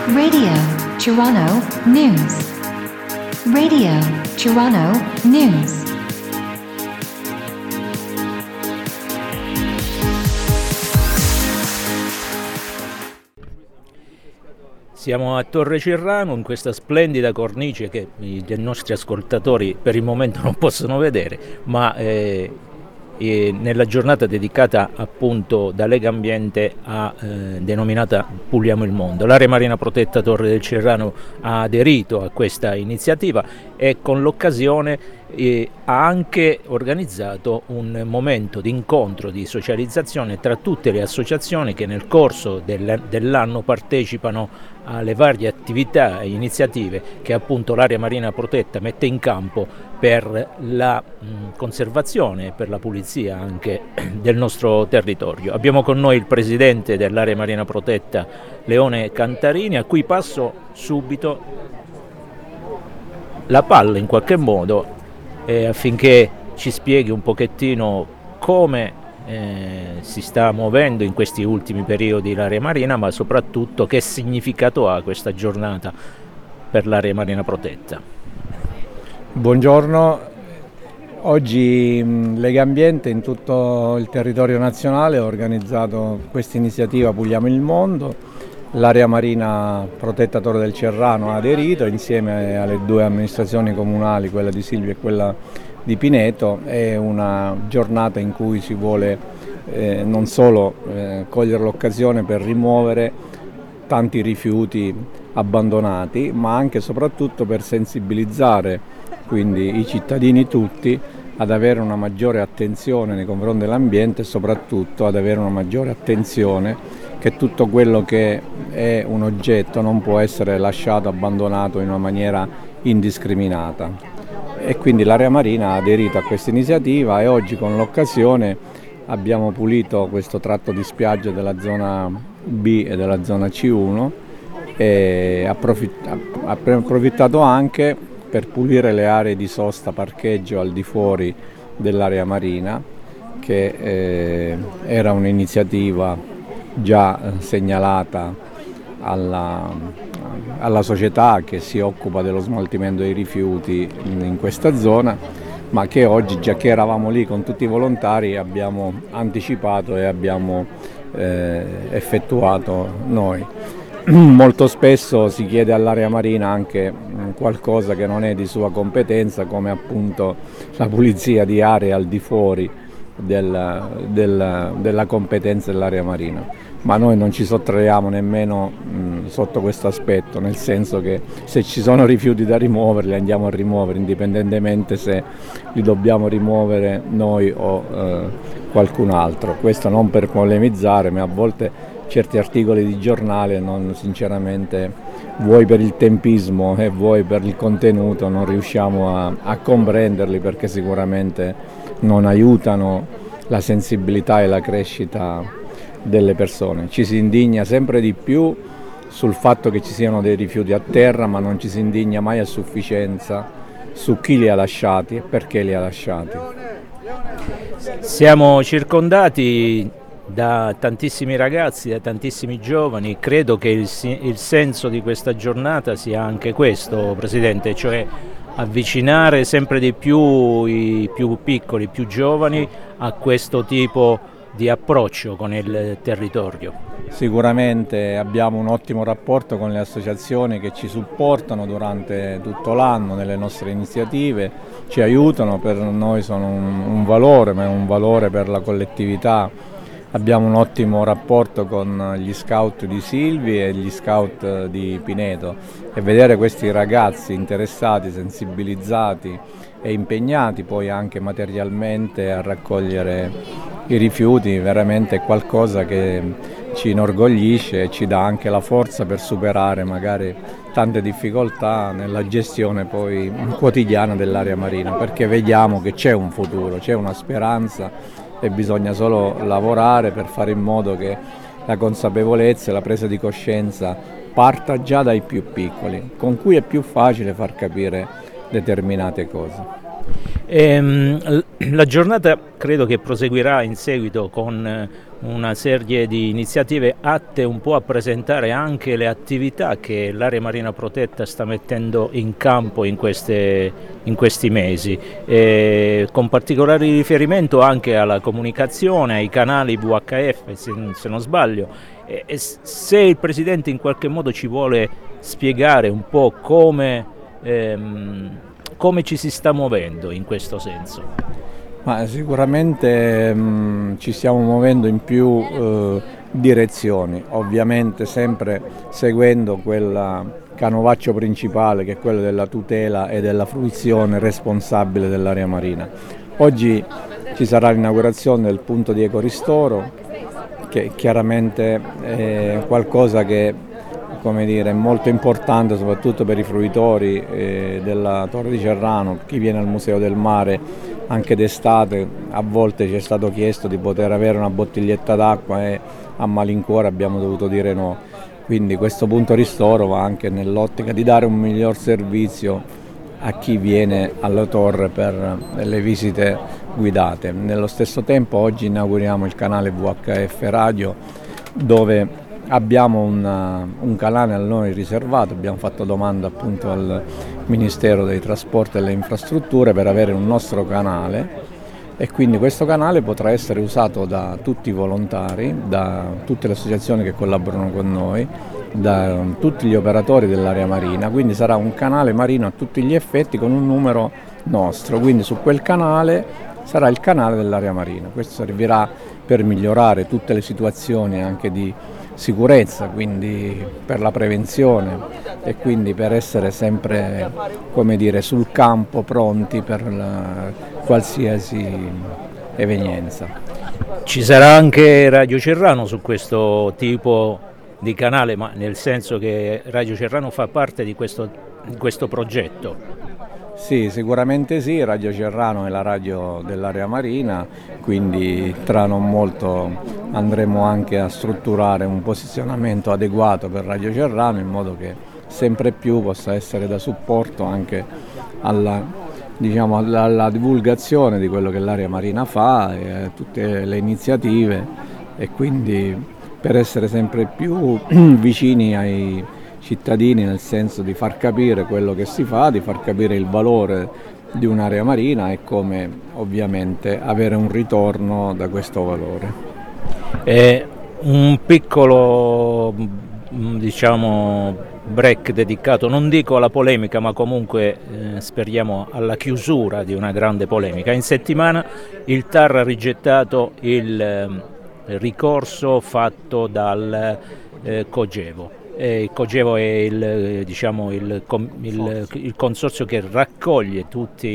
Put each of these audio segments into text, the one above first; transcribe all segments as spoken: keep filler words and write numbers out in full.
Radio Toronto News. Radio Toronto News. Siamo a Torre Cerrano in questa splendida cornice che i nostri ascoltatori per il momento non possono vedere, ma eh, eh, nella giornata dedicata appunto da Legambiente a eh, denominata Puliamo il Mondo. L'area marina protetta Torre del Cerrano ha aderito a questa iniziativa e con l'occasione eh, ha anche organizzato un momento di incontro, di socializzazione tra tutte le associazioni che nel corso del, dell'anno partecipano alle varie attività e iniziative che appunto l'area marina protetta mette in campo per la mh, conservazione e per la pulizia anche del nostro territorio. Abbiamo con noi il presidente dell'area marina protetta Leone Cantarini, a cui passo subito la palla in qualche modo eh, affinché ci spieghi un pochettino come Eh, si sta muovendo in questi ultimi periodi l'area marina, ma soprattutto che significato ha questa giornata per l'area marina protetta. Buongiorno, oggi Legambiente in tutto il territorio nazionale ha organizzato questa iniziativa Puliamo il Mondo. L'area marina protetta Torre del Cerrano ha aderito insieme alle due amministrazioni comunali, quella di Silvi e quella di Pineto. È una giornata in cui si vuole eh, non solo eh, cogliere l'occasione per rimuovere tanti rifiuti abbandonati, ma anche e soprattutto per sensibilizzare quindi i cittadini tutti ad avere una maggiore attenzione nei confronti dell'ambiente e soprattutto ad avere una maggiore attenzione che tutto quello che è un oggetto non può essere lasciato abbandonato in una maniera indiscriminata. E quindi l'area marina ha aderito a questa iniziativa e oggi con l'occasione abbiamo pulito questo tratto di spiaggia della zona B e della zona C uno e abbiamo approfittato anche per pulire le aree di sosta parcheggio al di fuori dell'area marina, che eh, era un'iniziativa già segnalata alla alla società che si occupa dello smaltimento dei rifiuti in questa zona, ma che oggi, già che eravamo lì con tutti i volontari, abbiamo anticipato e abbiamo eh, effettuato noi. Molto spesso si chiede all'area marina anche qualcosa che non è di sua competenza, come appunto la pulizia di aree al di fuori del, del, della competenza dell'area marina. Ma noi non ci sottraiamo nemmeno mh, sotto questo aspetto, nel senso che se ci sono rifiuti da rimuovere li andiamo a rimuovere, indipendentemente se li dobbiamo rimuovere noi o eh, qualcun altro. Questo non per polemizzare, ma a volte certi articoli di giornale non, sinceramente, vuoi per il tempismo e vuoi per il contenuto, non riusciamo a, a comprenderli, perché sicuramente non aiutano la sensibilità e la crescita delle persone. Ci si indigna sempre di più sul fatto che ci siano dei rifiuti a terra, ma non ci si indigna mai a sufficienza su chi li ha lasciati e perché li ha lasciati. Siamo circondati da tantissimi ragazzi, da tantissimi giovani. Credo che il, il senso di questa giornata sia anche questo, Presidente, cioè avvicinare sempre di più i più piccoli, i più giovani a questo tipo di approccio con il territorio. Sicuramente abbiamo un ottimo rapporto con le associazioni che ci supportano durante tutto l'anno nelle nostre iniziative, ci aiutano, per noi sono un, un valore, ma è un valore per la collettività. Abbiamo un ottimo rapporto con gli scout di Silvi e gli scout di Pineto, e vedere questi ragazzi interessati, sensibilizzati e impegnati poi anche materialmente a raccogliere i rifiuti veramente è qualcosa che ci inorgoglisce e ci dà anche la forza per superare magari tante difficoltà nella gestione poi quotidiana dell'area marina, perché vediamo che c'è un futuro, c'è una speranza e bisogna solo lavorare per fare in modo che la consapevolezza e la presa di coscienza parta già dai più piccoli, con cui è più facile far capire determinate cose. Ehm, la giornata credo che proseguirà in seguito con una serie di iniziative atte un po' a presentare anche le attività che l'area marina protetta sta mettendo in campo in, queste, in questi mesi, e con particolare riferimento anche alla comunicazione, ai canali V H F se, se non sbaglio, e, e se il Presidente in qualche modo ci vuole spiegare un po' come, ehm, come ci si sta muovendo in questo senso. Ma sicuramente mh, ci stiamo muovendo in più eh, direzioni, ovviamente sempre seguendo quel canovaccio principale che è quello della tutela e della fruizione responsabile dell'area marina. Oggi ci sarà l'inaugurazione del punto di ecoristoro, che chiaramente è qualcosa che, come dire, è molto importante soprattutto per i fruitori eh, della Torre di Cerrano, chi viene al Museo del Mare. Anche d'estate a volte ci è stato chiesto di poter avere una bottiglietta d'acqua e a malincuore abbiamo dovuto dire no. Quindi questo punto ristoro va anche nell'ottica di dare un miglior servizio a chi viene alla torre per le visite guidate. Nello stesso tempo oggi inauguriamo il canale V H F Radio, dove abbiamo una, un canale a noi riservato. Abbiamo fatto domanda appunto al Ministero dei Trasporti e delle Infrastrutture per avere un nostro canale, e quindi questo canale potrà essere usato da tutti i volontari, da tutte le associazioni che collaborano con noi, da tutti gli operatori dell'area marina. Quindi sarà un canale marino a tutti gli effetti con un numero nostro, quindi su quel canale sarà il canale dell'area marina. Questo servirà per migliorare tutte le situazioni anche di sicurezza, quindi per la prevenzione e quindi per essere sempre, come dire, sul campo pronti per la, qualsiasi evenienza. Ci sarà anche Radio Cerrano su questo tipo di canale, ma nel senso che Radio Cerrano fa parte di questo, di questo progetto? Sì, sicuramente sì, Radio Cerrano è la radio dell'area marina, quindi tra non molto andremo anche a strutturare un posizionamento adeguato per Radio Cerrano, in modo che sempre più possa essere da supporto anche alla, diciamo, alla, alla divulgazione di quello che l'area marina fa e a tutte le iniziative, e quindi per essere sempre più vicini ai cittadini, nel senso di far capire quello che si fa, di far capire il valore di un'area marina e come ovviamente avere un ritorno da questo valore. È un piccolo, diciamo, break dedicato, non dico alla polemica, ma comunque eh, speriamo alla chiusura di una grande polemica. In settimana il T A R ha rigettato il eh, ricorso fatto dal eh, Cogevo. Eh, il Cogevo è il, diciamo, il, il, il consorzio che raccoglie tutti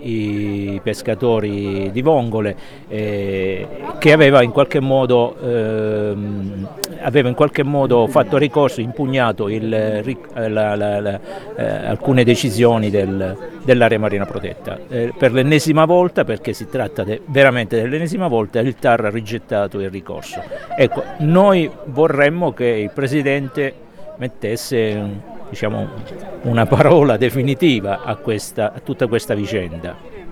i pescatori di vongole, eh, che aveva in qualche modo ehm, aveva in qualche modo fatto ricorso, impugnato il, la, la, la, eh, alcune decisioni del, dell'area marina protetta. Eh, per l'ennesima volta, perché si tratta de, veramente dell'ennesima volta, il T A R ha rigettato il ricorso. Ecco, noi vorremmo che il Presidente mettesse, diciamo, una parola definitiva a, questa, a tutta questa vicenda.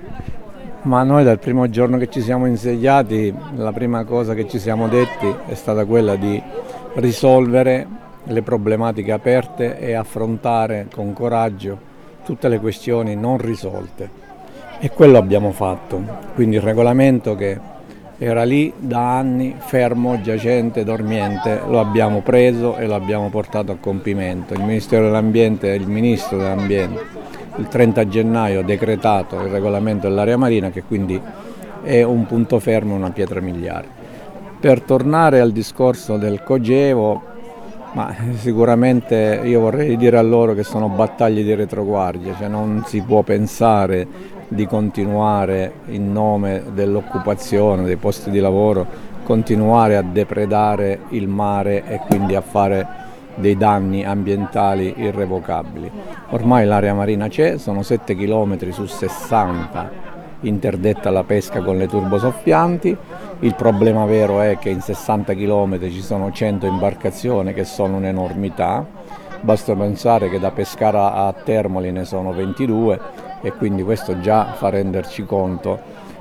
Ma noi dal primo giorno che ci siamo insediati, la prima cosa che ci siamo detti è stata quella di risolvere le problematiche aperte e affrontare con coraggio tutte le questioni non risolte, e quello abbiamo fatto. Quindi il regolamento, che era lì da anni, fermo, giacente, dormiente, lo abbiamo preso e lo abbiamo portato a compimento. Il Ministero dell'Ambiente e il Ministro dell'Ambiente il trenta gennaio ha decretato il regolamento dell'area marina, che quindi è un punto fermo, una pietra miliare. Per tornare al discorso del Cogevo, ma sicuramente io vorrei dire a loro che sono battaglie di retroguardia, cioè non si può pensare di continuare in nome dell'occupazione, dei posti di lavoro, continuare a depredare il mare e quindi a fare dei danni ambientali irrevocabili. Ormai l'area marina c'è, sono sette chilometri su sessanta interdetta alla pesca con le turbosoffianti. Il problema vero è che in sessanta chilometri ci sono cento imbarcazioni, che sono un'enormità. Basta pensare che da Pescara a Termoli ne sono ventidue, e quindi questo già fa renderci conto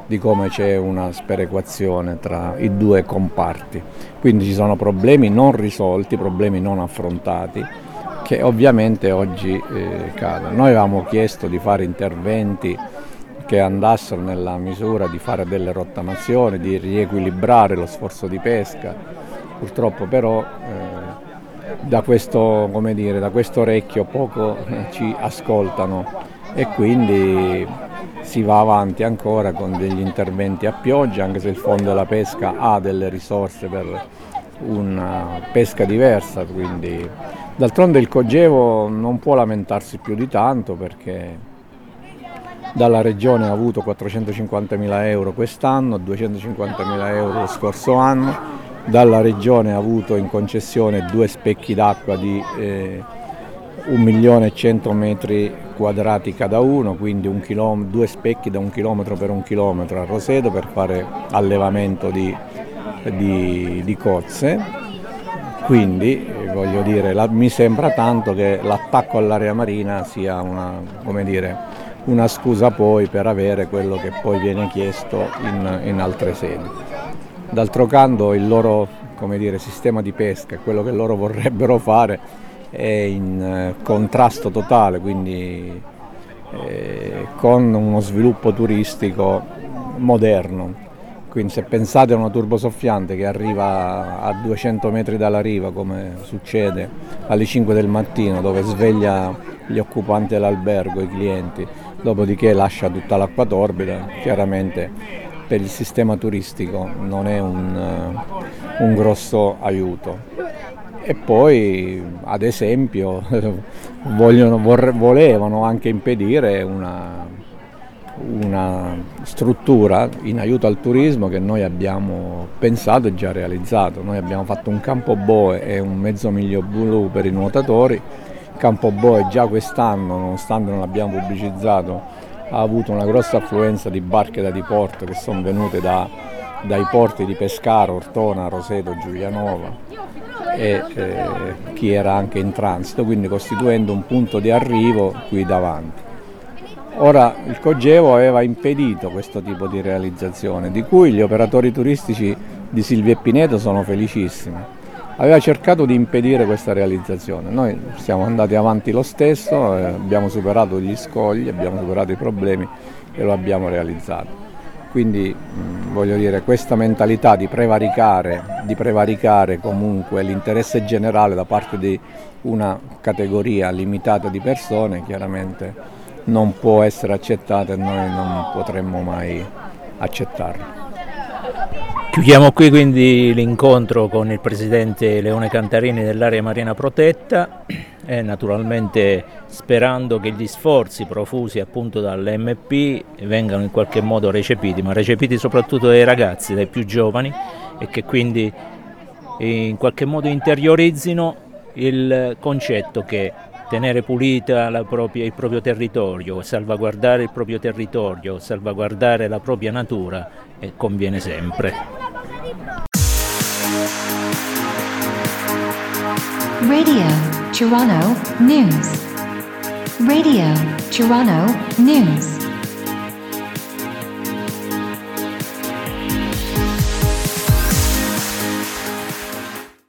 di come c'è una sperequazione tra i due comparti. Quindi ci sono problemi non risolti, problemi non affrontati, che ovviamente oggi eh, cadono. Noi avevamo chiesto di fare interventi che andassero nella misura di fare delle rottamazioni, di riequilibrare lo sforzo di pesca. Purtroppo però eh, da questo, come dire, da questo orecchio poco eh, ci ascoltano e quindi si va avanti ancora con degli interventi a pioggia, anche se il Fondo della Pesca ha delle risorse per una pesca diversa, quindi d'altronde il Cogevo non può lamentarsi più di tanto perché dalla Regione ha avuto quattrocentocinquantamila euro quest'anno, duecentocinquantamila euro lo scorso anno, dalla Regione ha avuto in concessione due specchi d'acqua di eh, un milione e cento metri quadrati cada uno, quindi un chilom- due specchi da un chilometro per un chilometro a Roseto per fare allevamento di, di, di cozze. Quindi eh, voglio dire, la, mi sembra tanto che l'attacco all'area marina sia una, come dire, una scusa poi per avere quello che poi viene chiesto in, in altre sedi. D'altro canto il loro, come dire, sistema di pesca, quello che loro vorrebbero fare, è in eh, contrasto totale, quindi eh, con uno sviluppo turistico moderno. Quindi se pensate a una turbosoffiante che arriva a duecento metri dalla riva, come succede alle cinque del mattino, dove sveglia gli occupanti dell'albergo, i clienti, dopodiché lascia tutta l'acqua torbida, chiaramente per il sistema turistico non è un, uh, un grosso aiuto. E poi, ad esempio, vogliono, vorre, volevano anche impedire una, una struttura in aiuto al turismo che noi abbiamo pensato e già realizzato. Noi abbiamo fatto un campo boe e un mezzo miglio blu per i nuotatori. Campo Boe già quest'anno, nonostante non l'abbiamo pubblicizzato, ha avuto una grossa affluenza di barche da diporto che sono venute da, dai porti di Pescara, Ortona, Roseto, Giulianova e eh, chi era anche in transito, quindi costituendo un punto di arrivo qui davanti. Ora il Cogevo aveva impedito questo tipo di realizzazione, di cui gli operatori turistici di Silvia e Pineto sono felicissimi. Aveva cercato di impedire questa realizzazione, noi siamo andati avanti lo stesso, eh, abbiamo superato gli scogli, abbiamo superato i problemi e lo abbiamo realizzato. Quindi mh, voglio dire, questa mentalità di prevaricare, di prevaricare comunque l'interesse generale da parte di una categoria limitata di persone chiaramente non può essere accettata e noi non potremmo mai accettarla. Chiudiamo qui quindi l'incontro con il presidente Leone Cantarini dell'area marina protetta e naturalmente sperando che gli sforzi profusi appunto dall'M P vengano in qualche modo recepiti, ma recepiti soprattutto dai ragazzi, dai più giovani, e che quindi in qualche modo interiorizzino il concetto che tenere pulita la propria, il proprio territorio, salvaguardare il proprio territorio, salvaguardare la propria natura eh, conviene sempre. Radio Toronto News. Radio Toronto News.